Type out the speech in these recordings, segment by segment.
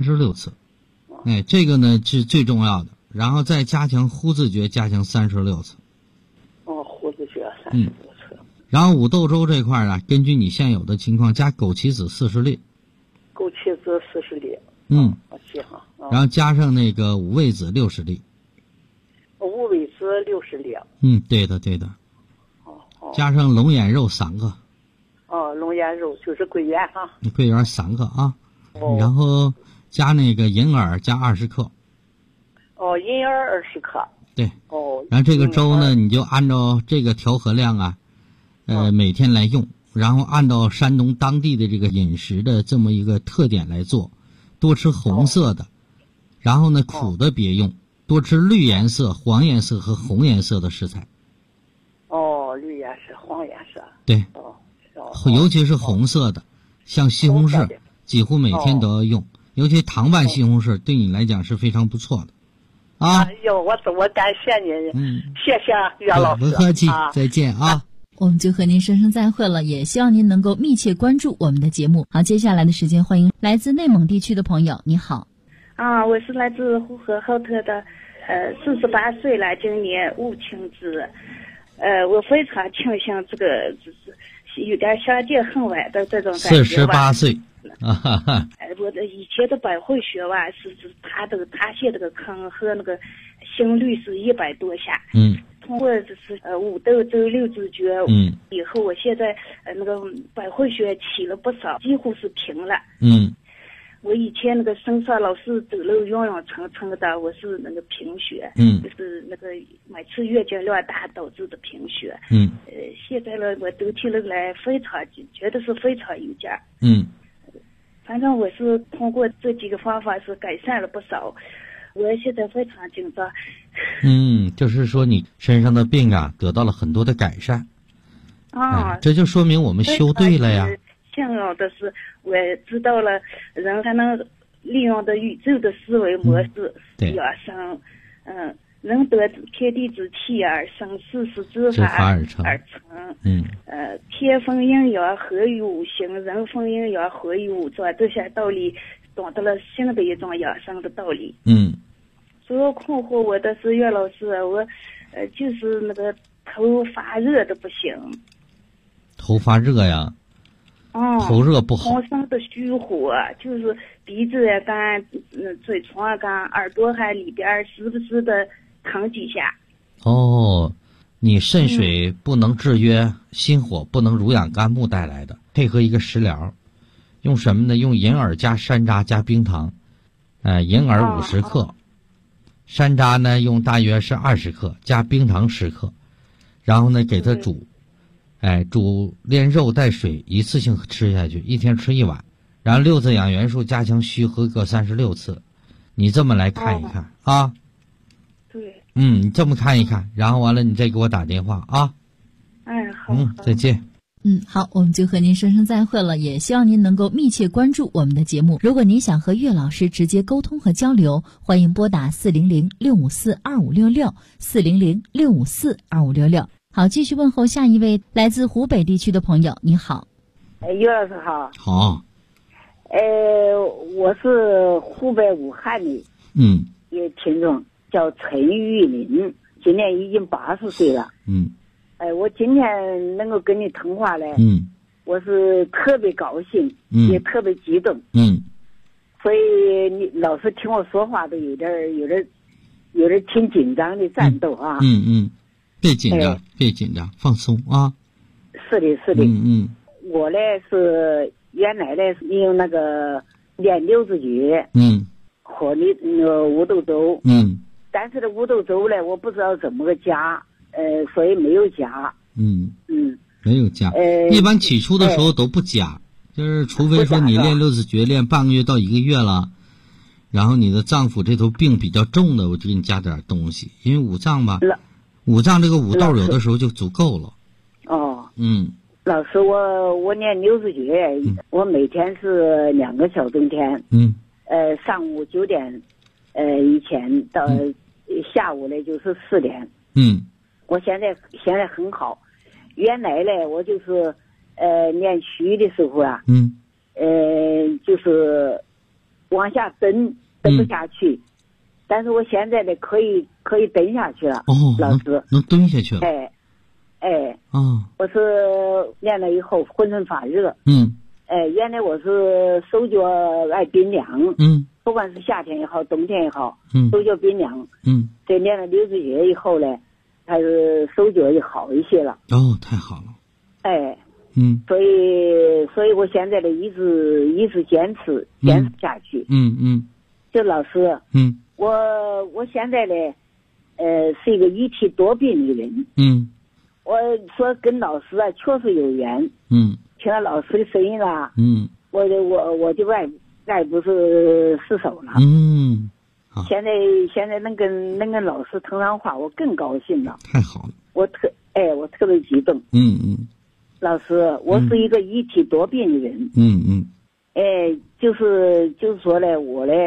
36次。这个呢是最重要的，然后再加强呼字诀，加强36次。 呼字诀36次。 然后五豆粥这块啊，根据你现有的情况加枸杞子40粒。 枸杞子40粒。我记上。 然后加上那个五味子60粒。 五味子60粒。 对的对的。加上龙眼肉3个。 龙眼肉就是桂圆哈。 桂圆3个啊。然后加那个银耳加20克。 银耳20克。 对。然后这个粥呢，你就按照这个调和量啊，每天来用，然后按照山东当地的这个饮食的这么一个特点来做，多吃红色的，然后呢苦的别用，多吃绿颜色、黄颜色和红颜色的食材。 绿颜色、黄颜色。 对。尤其是红色的，像西红柿，几乎每天都要用，尤其糖拌西红柿对你来讲是非常不错的。 我感谢您。谢谢岳老师。 不客气。再见啊。 我们就和您说声再会了，也希望您能够密切关注我们的节目。好，接下来的时间欢迎来自内蒙地区的朋友。你好。 我是来自呼和浩特的，48岁了，今年无情子。我非常庆幸这个就是有点相见恨晚的这种感觉吧。 48岁。 我的以前的百会穴吧，是他陷这个坑和那个心率是100多下。通过就是五豆粥6字诀。以后我现在那个百会穴起了不少，几乎是平了。我以前那个身上老是走路晕晕沉沉的，我是那个贫血。就是那个每次月经量大导致的贫血。现在呢，我走起路来非常觉得是非常有劲。反正我是通过这几个方法是改善了不少，我现在非常紧张。 就是说你身上的病啊得到了很多的改善。这就说明我们修对了呀。 幸运的是我知道了人还能利用的宇宙的思维模式养生。人得天地之气而生，事是知法而成。天分阴阳合于五行，人分阴阳合于五脏，这些道理懂得了新的一种养生的道理。主要困惑我的是岳老师，我就是那个头发热的不行。 头发热呀？头热不好。 浑身的虚火，就是鼻子也干，嘴唇也干，耳朵还里边时不时的疼几下。 你肾水不能制约，心火不能濡养肝木带来的，配合一个食疗，用什么呢？用银耳加山楂加冰糖。银耳50克，山楂呢用大约是20克，加冰糖10克，然后呢给它煮。煮连肉带水，一次性吃下去，一天吃1碗，然后6字养元术加强虚和各36次，你这么来看一看啊。 对。 你这么看一看，然后完了你再给我打电话啊。 好。 再见。 好，我们就和您说声再会了，也希望您能够密切关注我们的节目。如果您想和岳老师直接沟通和交流，欢迎拨打400-654-2566，400-654-2566。好，继续问候下一位来自湖北地区的朋友。你好。 岳老师好。 好。 我是湖北武汉的一个听众，叫陈玉林，今年已经80岁了。我今天能够跟你通话呢，我是特别高兴，也特别激动。所以你老是听我说话都有点挺紧张的战斗啊。 别紧张，别紧张，放松啊。 是的。我呢是原来呢是用那个练6字诀，和那个五豆粥，但是这五豆粥呢我不知道怎么个加，所以没有加。 没有加。一般起初的时候都不加，就是除非说你练6字诀练半个月到1个月了，然后你的脏腑这头病比较重的，我就给你加点东西，因为五脏吧。五脏这个五豆有的时候就足够了。 老师，我练6字诀，我每天是2个小钟天。上午9点以前到下午呢就是4点。我现在很好。原来呢我就是练虚的时候啊，就是往下蹬不下去，但是我现在呢可以蹬下去了。老师能蹲下去了。 我是练了以后浑身发热。原来我是手脚爱冰凉。不管是夏天也好，冬天也好，手脚冰凉。这练了6个月以后呢，还是手脚也好一些了。 太好了。 所以我现在呢一直坚持下去。就老师，我现在呢，是一个一体多病的人。我说跟老师啊确实有缘。听了老师的声音啦。我就爱不是失手了。现在能跟老师通上话，我更高兴了。 太好了。 我特别激动。老师，我是一个一体多病的人。就是说呢，我呢，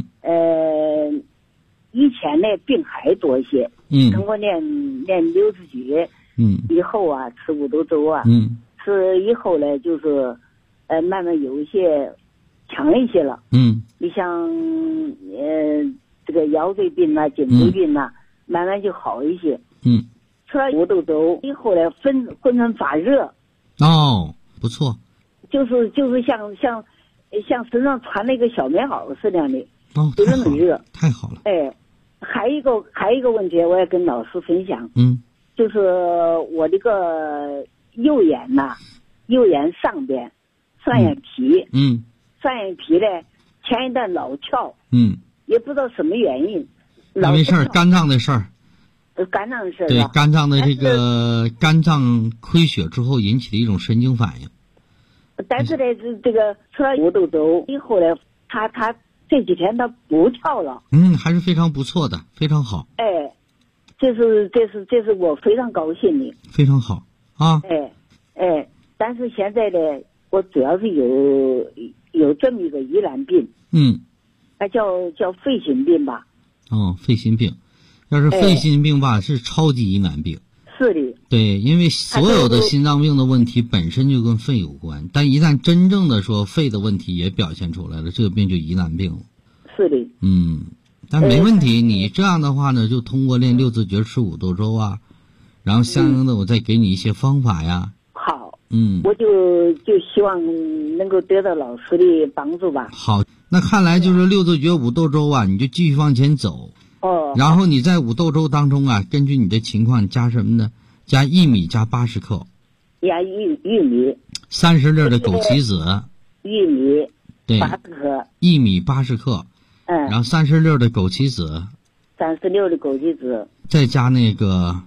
以前呢病还多一些。通过练60诀，以后啊吃五斗粥啊，吃以后呢就是慢慢有一些强一些了。你像这个腰椎病啊、颈椎病啊，慢慢就好一些。吃了五斗粥以后呢，浑身发热。 不错。 就是像身上穿了一个小棉袄似的的。就那么热。 太好了。 还有一个问题，我要跟老师分享。就是我这个右眼呐，右眼上边上眼皮。上眼皮呢前一段老翘。也不知道什么原因。 没事儿，肝脏的事儿。 肝脏的事儿。 对，肝脏的这个肝脏亏血之后引起的一种神经反应。 但是呢，这个吃了五斗粥以后呢，他这几天他不跳了。 还是非常不错的，非常好。 这是我非常高兴的。 非常好啊。 但是现在呢，我主要是有这么一个疑难病。叫肺心病吧。 肺心病，要是肺心病吧，是超级疑难病。 是的。 对，因为所有的心脏病的问题本身就跟肺有关，但一旦真正的说肺的问题也表现出来了，这个病就疑难病了。 是的。 但没问题，你这样的话呢，就通过练6字诀吃五斗粥啊，然后相应的我再给你一些方法呀。 好。我就希望能够得到老师的帮助吧。 好，那看来就是6字诀五斗粥啊，你就继续往前走。然后你在五斗粥当中啊，根据你的情况加什么呢？加薏米加80克。 加玉米。 30粒的枸杞子。 玉米。 对。 80克。 薏米80克。然后30粒的枸杞子。 36的枸杞子。 再加那个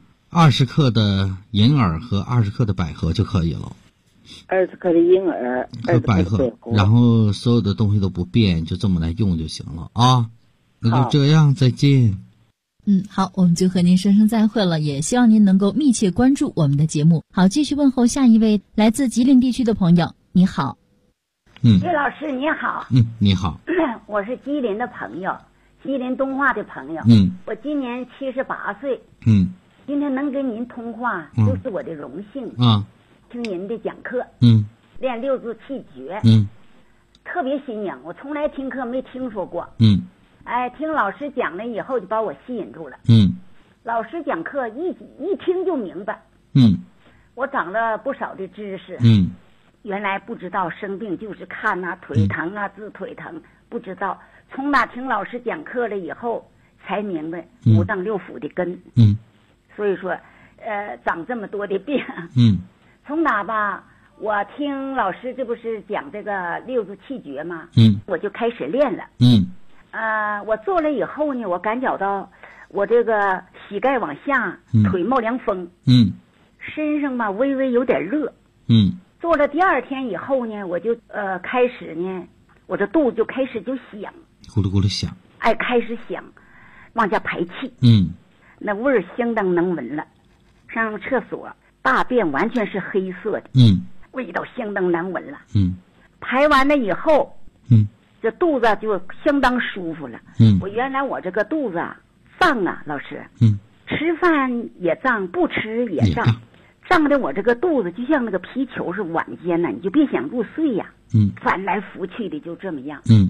20克的银耳和20克的百合就可以了。 20克的银耳和百合，然后所有的东西都不变，就这么来用就行了啊。那就这样，再见。 好，我们就和您说声再会了，也希望您能够密切关注我们的节目。好，继续问候下一位来自吉林地区的朋友，你好。 岳老师你好。 你好。 我是吉林的朋友，吉林东化的朋友。我今年78岁。今天能跟您通话，就是我的荣幸。听您的讲课。练6字气诀。特别新颖，我从来听课没听说过。听老师讲了以后就把我吸引住了。老师讲课一听就明白。我长了不少的知识。原来不知道生病就是看腿疼治腿疼，不知道。从哪听老师讲课了以后才明白五脏六腑的根。所以说长这么多的病。从哪吧，我听老师这不是讲这个6字气诀吗？我就开始练了。我做了以后呢，我感觉到我这个膝盖往下，腿冒凉风。身上吧微微有点热。做了第2天以后呢，我就开始呢，我这肚子就开始就响， 咕噜咕噜响。 开始响，往下排气。那味儿相当能闻了。上厕所，大便完全是黑色的。味道相当难闻了。排完了以后，这肚子就相当舒服了。我原来我这个肚子胀老师。吃饭也胀，不吃也胀。胀的我这个肚子就像那个皮球是晚间你就别想入睡呀。翻来覆去的就这么样。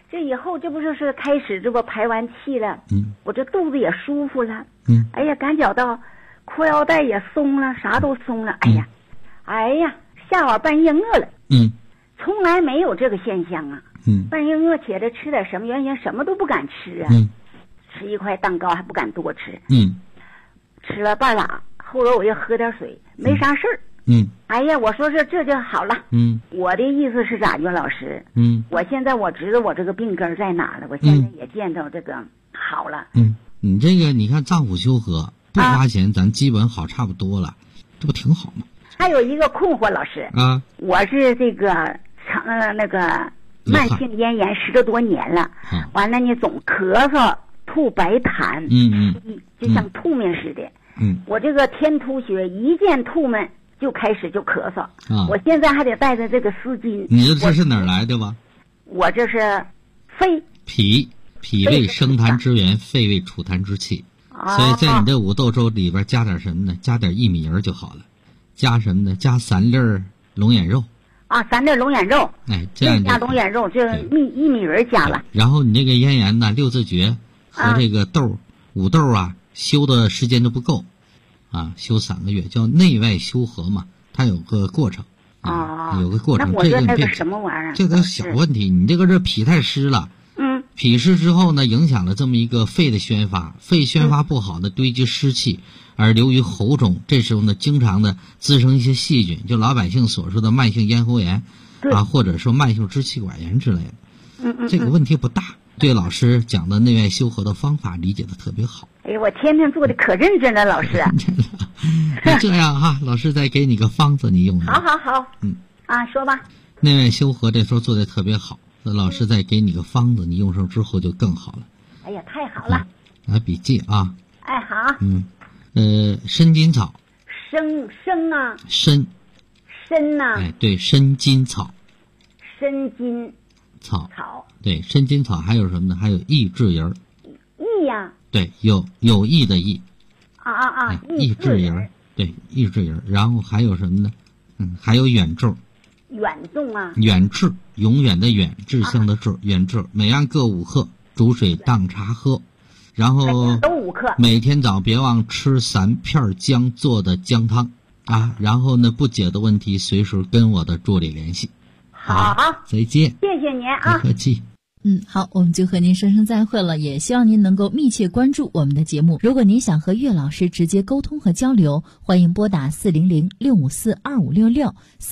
这以后这不是开始这不排完气了，我这肚子也舒服了，哎呀，感觉到裤腰带也松了，啥都松了，哎呀，下午半夜饿了，从来没有这个现象啊，半夜饿起来吃点什么，原先什么都不敢吃啊，吃一块蛋糕还不敢多吃，吃了半拉，后来我又喝点水，没啥事儿。哎呀，我说这就好了。我的意思是咋，岳老师？我现在我知道我这个病根在哪了，我现在也见到这个好了。 你这个你看脏腑修和不花钱，咱基本好差不多了，这不挺好吗？ 还有一个困惑，老师啊， 我是这个那个慢性咽炎10多年了，完了呢总咳嗽、吐白痰，就像吐沫似的。我这个天突穴一见吐沫就开始就咳嗽，我现在还得带着这个丝巾。 你这是哪儿来的吧？ 我这是肺脾胃生痰之源，肺胃储痰之器，所以在你这五豆粥里边加点什么呢？加点薏米仁就好了。加什么呢？加3粒龙眼肉。 3粒龙眼肉。 哎，这样加龙眼肉，这薏米仁加了。 然后你这个咽炎呢，6字诀和这个五豆啊，修的时间都不够。修3个月，叫内外修和嘛，它有个过程有个过程。 那我这个什么玩意儿？ 这个小问题，你这个是脾太湿了，脾湿之后呢，影响了这么一个肺的宣发，肺宣发不好呢，堆积湿气，而流于喉中，这时候呢，经常的滋生一些细菌，就老百姓所说的慢性咽喉炎或者说慢性支气管炎之类的。这个问题不大。对老师讲的内外修和的方法理解的特别好。 哎呀，我天天做的可认真了，老师。 这样哈，老师再给你个方子，你用。 好。说吧。 内外修和这时候做的特别好，那老师再给你个方子，你用上之后就更好了。 哎呀，太好了。 来笔记啊。 哎，好。 参金草。 参啊。参呐。 哎，对，参金草。 参金草。对，参金草还有什么呢？还有益智仁。 益呀。 对，有益的益。益智仁。对，益智仁。然后还有什么呢？还有远志。 远重啊。 远志，永远的远，志向的志，远志。每样各5克，煮水当茶喝。然后都5克。 每天早别忘吃3片姜做的姜汤啊。然后呢，不解的问题随时跟我的助理联系。 好， 再见。 谢谢您啊。 不客气。 好，我们就和您说声再会了，也希望您能够密切关注我们的节目。如果您想和岳老师直接沟通和交流，欢迎拨打400-654-2566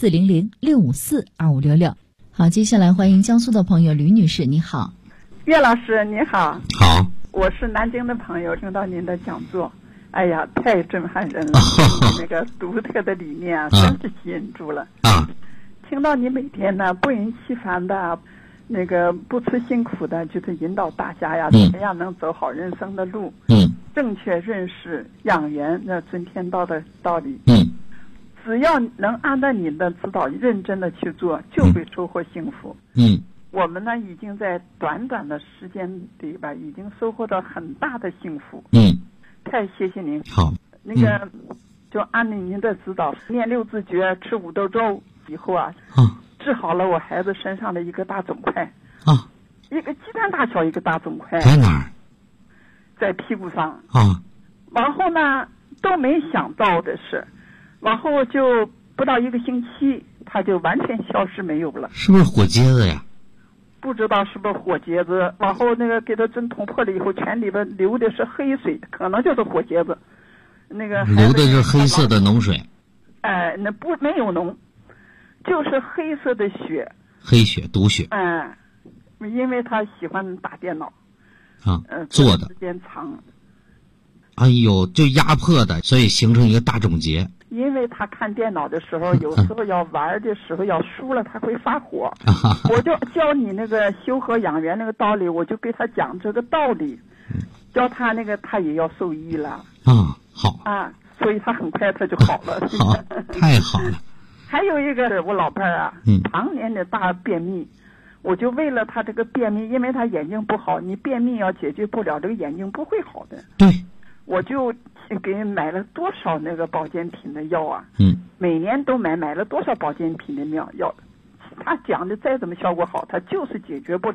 400-654-2566。好，接下来欢迎江苏的朋友吕女士，你好。 岳老师你好。 好， 我是南京的朋友，听到您的讲座，哎呀，太震撼人了，那个独特的理念啊，真是吸引住了听到你每天呢不厌其烦的那个不辞辛苦的就是引导大家呀，怎么样能走好人生的路，正确认识养元那尊天道的道理，只要能按照你的指导认真的去做，就会收获幸福。我们呢已经在短短的时间里边已经收获到很大的幸福。太谢谢您。 好， 那个就按照您的指导念6字诀，吃5豆粥以后治好了我孩子身上的一个大肿块一个鸡蛋大小一个大肿块。 在哪儿？ 在屁股上然后呢都没想到的是，然后就不到1个星期，它就完全消失没有了。 是不是火疖子呀？ 不知道是不是火疖子，然后那个给它针捅破了以后，全里边流的是黑水，可能就是火疖子。那个流的是黑色的脓水。 哎，那不没有脓，就是黑色的血。 黑血毒血。 因为他喜欢打电脑。 做的时间长。 哎呦，就压迫的，所以形成一个大肿结。 因为他看电脑的时候，有时候要玩的时候要输了，他会发火。我就教你那个修和养元那个道理，我就给他讲这个道理，教他那个他也要受益了。 好所以他很快他就好了。 好，太好了。 还有一个我老伴儿常年的大便秘，我就为了他这个便秘，因为他眼睛不好，你便秘要解决不了，这个眼睛不会好的。 对。 我就给买了多少那个保健品的药啊！每年都买了多少保健品的药？他讲的再怎么效果好，他就是解决不了。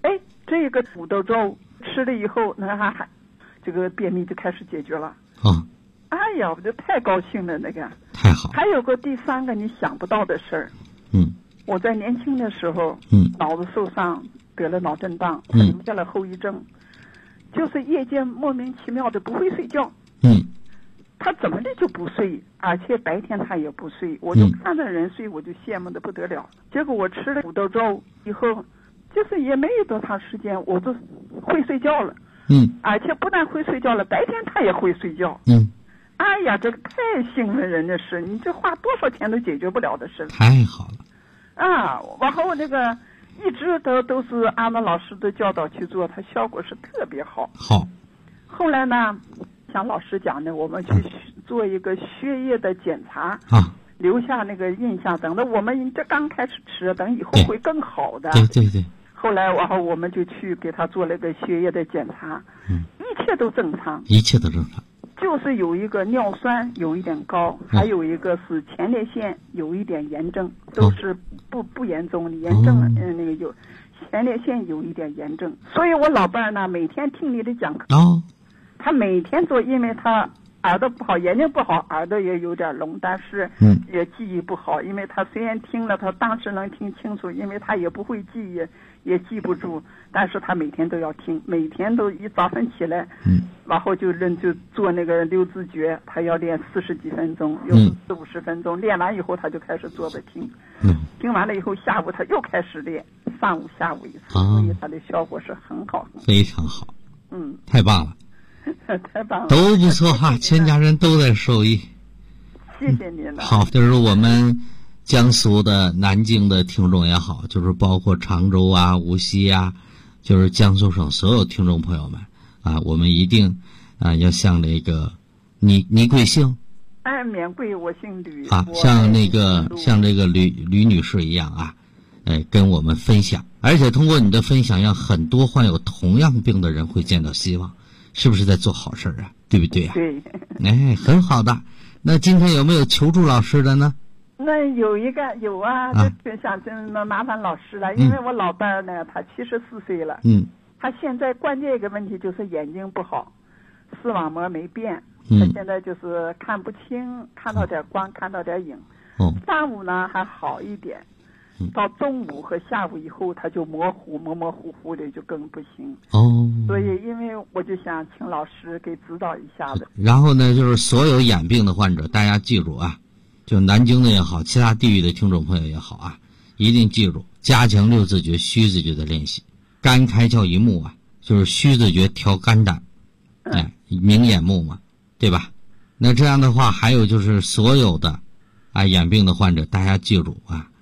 这个土豆粥吃了以后，那还这个便秘就开始解决了。哎呀，我就太高兴了，那个太好。 还有个第3个你想不到的事儿。我在年轻的时候，脑子受伤，得了脑震荡，留下了后遗症，就是夜间莫名其妙的不会睡觉。他怎么的就不睡，而且白天他也不睡，我就看着人睡，我就羡慕的不得了。结果我吃了土豆粥以后，就是也没有多长时间，我就会睡觉了。而且不但会睡觉了，白天他也会睡觉。哎呀，这个太兴奋人的事，你这花多少钱都解决不了的事。 太好了。 然后那个一直都是按照老师的教导去做，它效果是特别好。后来呢，像老师讲的，我们去做一个血液的检查留下那个印象，等到我们这刚开始吃，等以后会更好的。 对。 后来我们就去给他做了个血液的检查，一切都正常。就是有一个尿酸有一点高，还有一个是前列腺有一点炎症，都是不严重的，炎症那个有前列腺有一点炎症。所以我老伴呢每天听你的讲课，他每天做，因为他耳朵不好，眼睛不好，耳朵也有点聋，但是也记忆不好，因为他虽然听了，他当时能听清楚，因为他也不会记忆，也记不住，但是他每天都要听，每天都一早上起来，然后就做那个六字诀，他要练40几分钟，有40-50分钟，练完以后他就开始坐着听，听完了以后下午他又开始练，上午下午一次，所以他的效果是很好， 非常好。太棒了。 太棒了， 都不错哈，全家人都在受益。 谢谢您了。 好，就是我们江苏的南京的听众也好，就是包括常州啊、无锡啊，就是江苏省所有听众朋友们我们一定要像这个你贵姓？ 免贵，我姓吕。 像这个吕女士一样跟我们分享，而且通过你的分享，让很多患有同样病的人会见到希望。是不是在做好事啊？对不对对。 很好的。那今天有没有求助老师的呢？ 那有就想麻烦老师了，因为我老伴儿呢，他74岁了。他现在关键一个问题就是眼睛不好，视网膜没变，他现在就是看不清，看到点光，看到点影。上午呢还好一点。到中午和下午以后，他就模模糊糊的，就更不行。所以因为我就想请老师给指导一下子。 然后呢，就是所有眼病的患者，大家记住就南京的也好，其他地域的听众朋友也好一定记住加强六字诀、虚字诀的练习。肝开窍一目就是虚字诀调肝胆，明眼目嘛，对吧？那这样的话，还有就是所有的眼病的患者，大家记住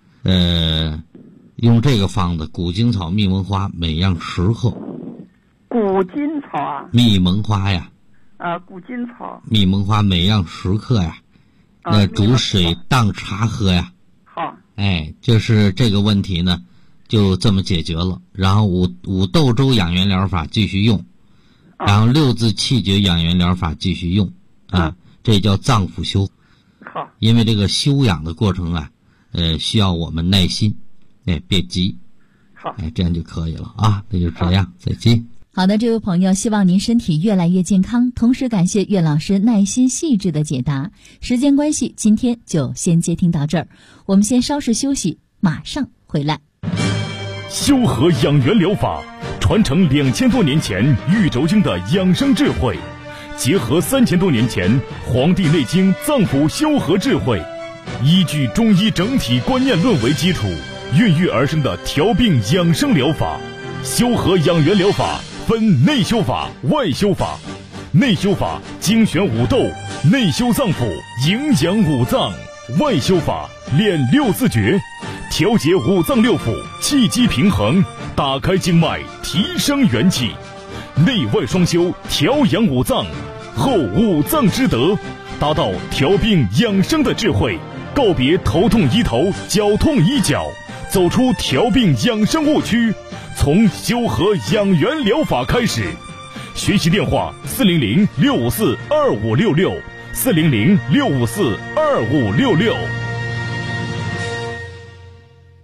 用这个方子：古今草、蜜蒙花，每样10克。 古今草蜜蒙花呀。 古今草、 蜜蒙花每样10克呀。那煮水当茶喝呀。 好。 就是这个问题呢，就这么解决了。然后五豆粥养元疗法继续用，然后6字气诀养元疗法继续用这叫脏腑修。 好。 因为这个修养的过程需要我们耐心，别急。 好， 这样就可以了那就这样，再见。 好的，这位朋友，希望您身体越来越健康，同时感谢岳老师耐心细致的解答。时间关系，今天就先接听到这儿，我们先稍事休息，马上回来。 修和养元疗法传承2000多年前玉轴经的养生智慧，结合3000多年前《黄帝内经》脏腑修和智慧，依据中医整体观念论为基础，孕育而生的调病养生疗法。修和养元疗法分内修法、外修法。内修法精选五豆，内修脏腑，营养五脏；外修法练6字诀，调节五脏六腑，气机平衡，打开经脉，提升元气。内外双修，调养五脏，后五脏之德，达到调病养生的智慧。告别头痛医头，脚痛医脚，走出调病养生误区，从修和养元疗法开始。学习电话400-654-2566 400-654-2566。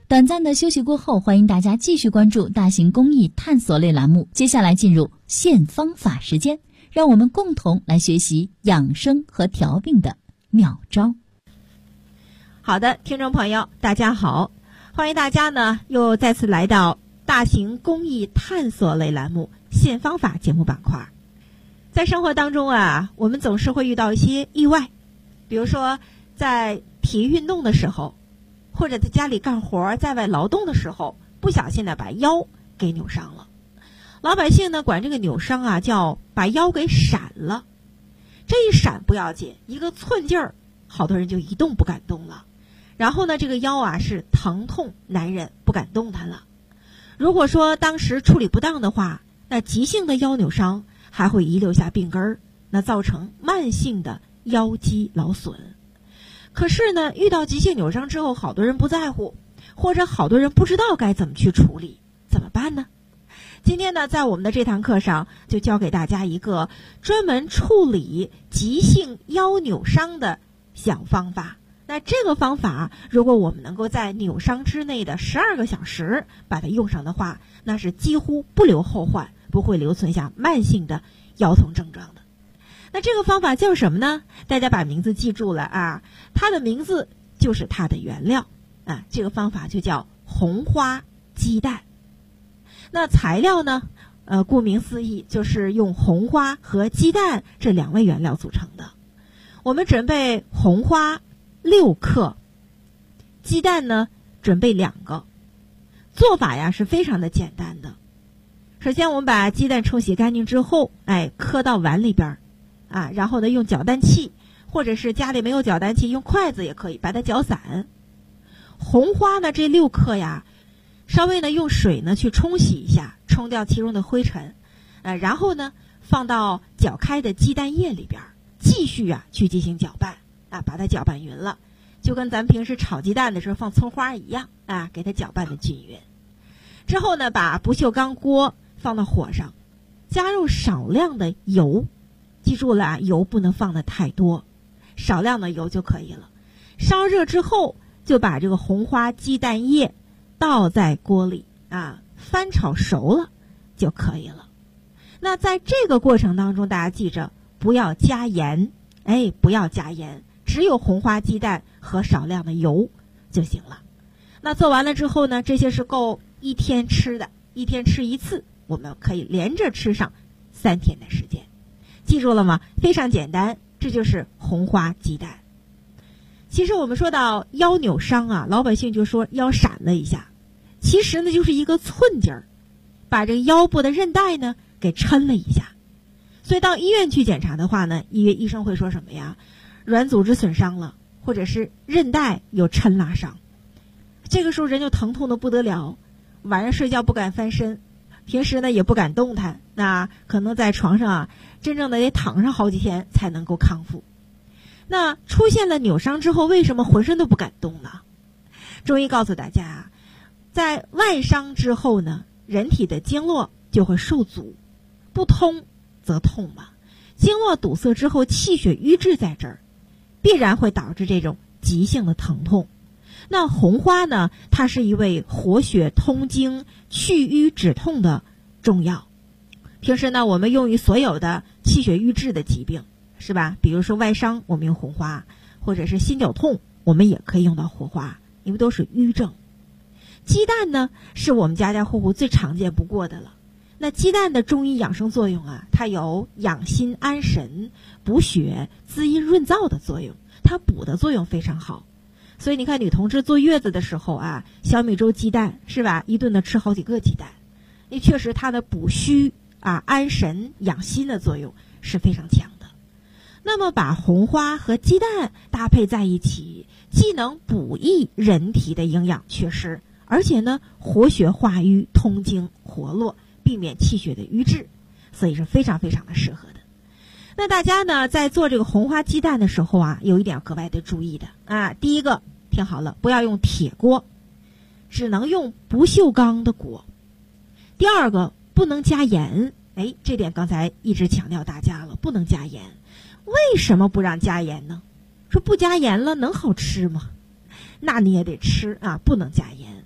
短暂的休息过后，欢迎大家继续关注大型公益探索类栏目。接下来进入现方法时间，让我们共同来学习养生和调病的妙招。 好的，听众朋友，大家好，欢迎大家呢又再次来到大型公益探索类栏目现方法节目板块。在生活当中啊，我们总是会遇到一些意外，比如说在体育运动的时候，或者在家里干活在外劳动的时候，不小心呢把腰给扭伤了。老百姓呢管这个扭伤啊叫把腰给闪了。这一闪不要紧，一个寸劲儿，好多人就一动不敢动了。然后呢这个腰啊是疼痛难忍，不敢动弹了。如果说当时处理不当的话，那急性的腰扭伤还会遗留下病根儿，那造成慢性的腰肌劳损。可是呢，遇到急性扭伤之后，好多人不在乎，或者好多人不知道该怎么去处理，怎么办呢？今天呢，在我们的这堂课上，就教给大家一个专门处理急性腰扭伤的小方法。那这个方法，如果我们能够在扭伤之内的12个小时把它用上的话，那是几乎不留后患，不会留存下慢性的腰痛症状的。那这个方法叫什么呢？大家把名字记住了啊，它的名字就是它的原料啊。这个方法就叫红花鸡蛋。那材料呢，顾名思义，就是用红花和鸡蛋这2味原料组成的。我们准备红花6克，鸡蛋呢准备2个。做法呀是非常的简单的。首先我们把鸡蛋冲洗干净之后，磕到碗里边啊，然后呢用搅拌器，或者是家里没有搅拌器用筷子也可以把它搅散。红花呢这6克呀，稍微呢用水呢去冲洗一下，冲掉其中的灰尘，然后呢放到搅开的鸡蛋液里边，继续啊去进行搅拌啊，把它搅拌匀了，就跟咱们平时炒鸡蛋的时候放葱花一样啊，给它搅拌的均匀。之后呢，把不锈钢锅放到火上，加入少量的油。记住了啊，油不能放的太多，少量的油就可以了。烧热之后，就把这个红花鸡蛋液倒在锅里啊，翻炒熟了就可以了。那在这个过程当中，大家记着不要加盐，不要加盐，只有红花鸡蛋和少量的油就行了。那做完了之后呢，这些是够1天吃的，1天吃1次，我们可以连着吃上3天的时间。记住了吗？非常简单，这就是红花鸡蛋。其实我们说到腰扭伤啊，老百姓就说腰闪了一下，其实呢就是一个寸劲儿，把这个腰部的韧带呢给抻了一下。所以到医院去检查的话呢，医生会说什么呀？软组织损伤了，或者是韧带有抻拉伤。这个时候人就疼痛的不得了，晚上睡觉不敢翻身，平时呢也不敢动弹，那可能在床上啊，真正的得躺上好几天才能够康复。那出现了扭伤之后，为什么浑身都不敢动呢？中医告诉大家啊，在外伤之后呢，人体的经络就会受阻，不通则痛嘛。经络堵塞之后，气血瘀滞在这儿，必然会导致这种急性的疼痛。那红花呢，它是一味活血通经、去瘀止痛的中药。平时呢，我们用于所有的气血瘀滞的疾病，是吧？比如说外伤，我们用红花，或者是心绞痛，我们也可以用到红花，因为都是瘀症。鸡蛋呢，是我们家家户户最常见不过的了。那鸡蛋的中医养生作用啊，它有养心安神、补血、滋阴润燥的作用，它补的作用非常好。所以你看女同志坐月子的时候啊，小米粥鸡蛋是吧，一顿的吃好几个鸡蛋，也确实它的补虚啊、安神养心的作用是非常强的。那么把红花和鸡蛋搭配在一起，既能补益人体的营养缺失，而且呢活血化瘀、通经活络，避免气血的瘀滞，所以是非常非常的适合的。那大家呢在做这个红花鸡蛋的时候啊，有一点要格外的注意的啊。第一个，听好了，不要用铁锅，只能用不锈钢的锅。第二个，不能加盐，这点刚才一直强调大家了，不能加盐。为什么不让加盐呢？说不加盐了能好吃吗？那你也得吃啊，不能加盐。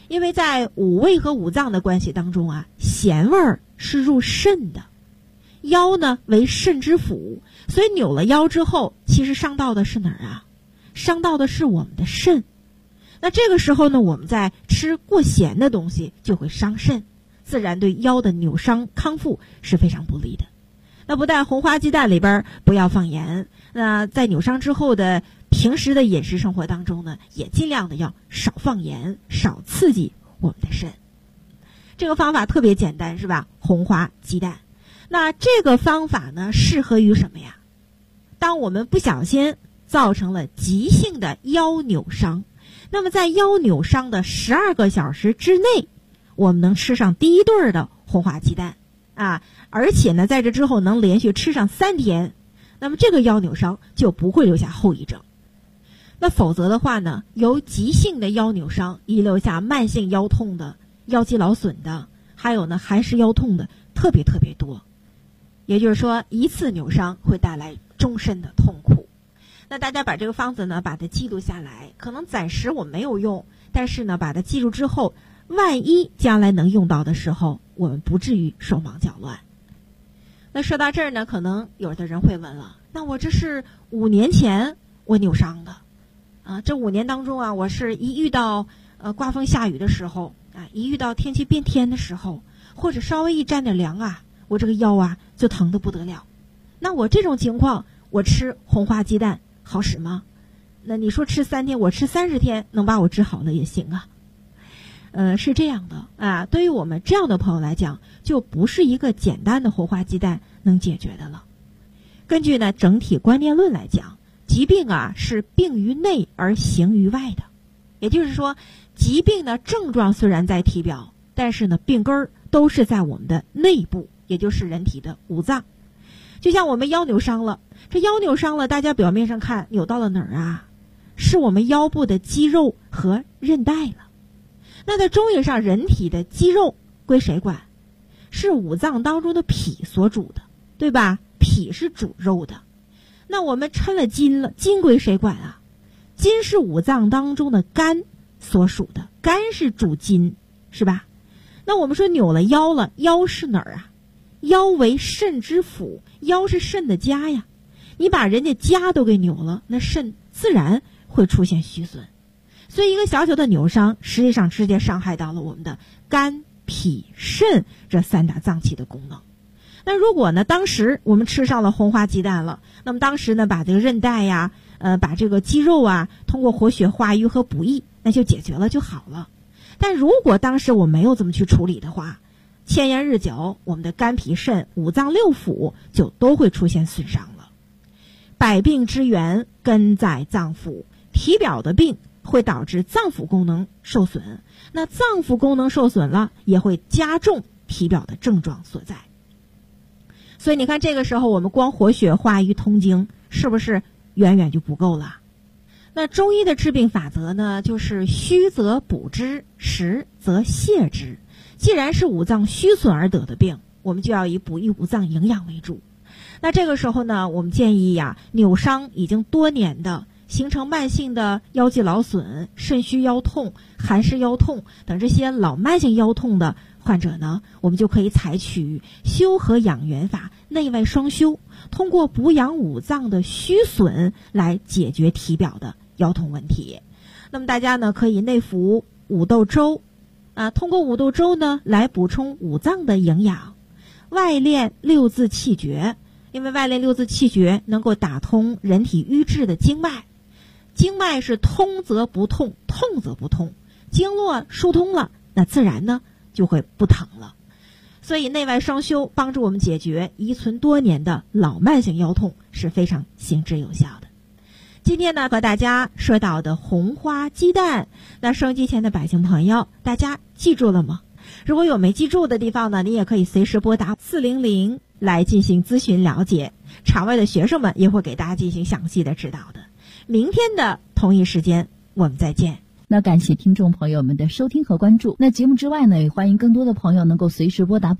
因为在五味和五脏的关系当中啊，咸味儿是入肾的，腰呢为肾之府，所以扭了腰之后，其实伤到的是哪儿啊？伤到的是我们的肾。那这个时候呢，我们在吃过咸的东西就会伤肾，自然对腰的扭伤康复是非常不利的。那不但红花鸡蛋里边不要放盐，那在扭伤之后的平时的饮食生活当中呢，也尽量的要少放盐，少刺激我们的肾。这个方法特别简单，是吧？红花鸡蛋。那这个方法呢，适合于什么呀？当我们不小心造成了急性的腰扭伤，那么在腰扭伤的12个小时之内，我们能吃上第一顿的红花鸡蛋啊，而且呢，在这之后能连续吃上3天，那么这个腰扭伤就不会留下后遗症。那否则的话呢，由急性的腰扭伤遗留下慢性腰痛的、腰肌劳损的，还有呢寒湿腰痛的特别多。也就是说，一次扭伤会带来终身的痛苦。那大家把这个方子呢，把它记录下来，可能暂时我没有用，但是呢，把它记住之后，万一将来能用到的时候，我们不至于手忙脚乱。那说到这儿呢，可能有的人会问了，那我这是5年前我扭伤的啊，这5年当中啊，我是一遇到刮风下雨的时候啊，一遇到天气变天的时候，或者稍微一沾点凉啊，我这个腰啊就疼得不得了。那我这种情况，我吃红花鸡蛋好使吗？那你说吃3天，我吃30天能把我治好了也行啊。是这样的啊，对于我们这样的朋友来讲，就不是一个简单的红花鸡蛋能解决的了。根据呢整体观念论来讲，疾病啊是病于内而行于外的，也就是说，疾病的症状虽然在体表，但是呢病根儿都是在我们的内部，也就是人体的五脏。就像我们腰扭伤了，这腰扭伤了，大家表面上看扭到了哪儿啊？是我们腰部的肌肉和韧带了。那在中医上，人体的肌肉归谁管？是五脏当中的脾所主的，对吧？脾是主肉的。那我们抻了筋了，筋归谁管啊？筋是五脏当中的肝所属的，肝是主筋，是吧？那我们说扭了腰了，腰是哪儿啊？腰为肾之府，腰是肾的家呀。你把人家家都给扭了，那肾自然会出现虚损。所以一个小小的扭伤，实际上直接伤害到了我们的肝、脾、肾这3大脏器的功能。那如果呢，当时我们吃上了红花鸡蛋了，那么当时呢，把这个韧带呀，把这个肌肉啊，通过活血化瘀和补益，那就解决了就好了。但如果当时我没有这么去处理的话，千延日久，我们的肝脾肾五脏六腑就都会出现损伤了。百病之源根在脏腑，体表的病会导致脏腑功能受损，那脏腑功能受损了，也会加重体表的症状所在。所以你看，这个时候我们光活血化瘀通经，是不是远远就不够了？那中医的治病法则呢，就是虚则补之，实则泻之。既然是五脏虚损而得的病，我们就要以补益五脏营养为主。那这个时候呢，我们建议呀，扭伤已经多年的，形成慢性的腰肌劳损、肾虚腰痛、寒湿腰痛等这些老慢性腰痛的患者呢，我们就可以采取修和养元法，内外双修，通过补养五脏的虚损来解决体表的腰痛问题。那么大家呢，可以内服五豆粥通过五豆粥呢来补充五脏的营养，外练六字气诀，因为外练六字气诀能够打通人体瘀滞的经脉。经脉是通则不痛，痛则不痛，经络疏通了，那自然呢就会不疼了。所以内外双修帮助我们解决遗存多年的老慢性腰痛是非常行之有效的。今天呢和大家说到的红花鸡蛋，那收音机前的百姓朋友，大家记住了吗？如果有没记住的地方呢，你也可以随时拨打400来进行咨询了解，场外的学生们也会给大家进行详细的指导的。明天的同一时间我们再见。 那感谢听众朋友们的收听和关注。那节目之外呢，也欢迎更多的朋友能够随时拨打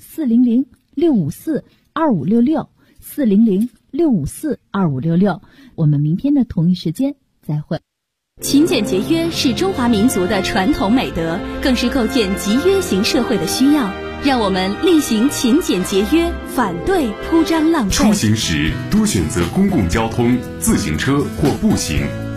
400-654-2566，400-654-2566。我们明天的同一时间再会。 勤俭节约是中华民族的传统美德，更是构建集约型社会的需要。让我们厉行勤俭节约，反对铺张浪费。 出行时多选择公共交通、自行车或步行。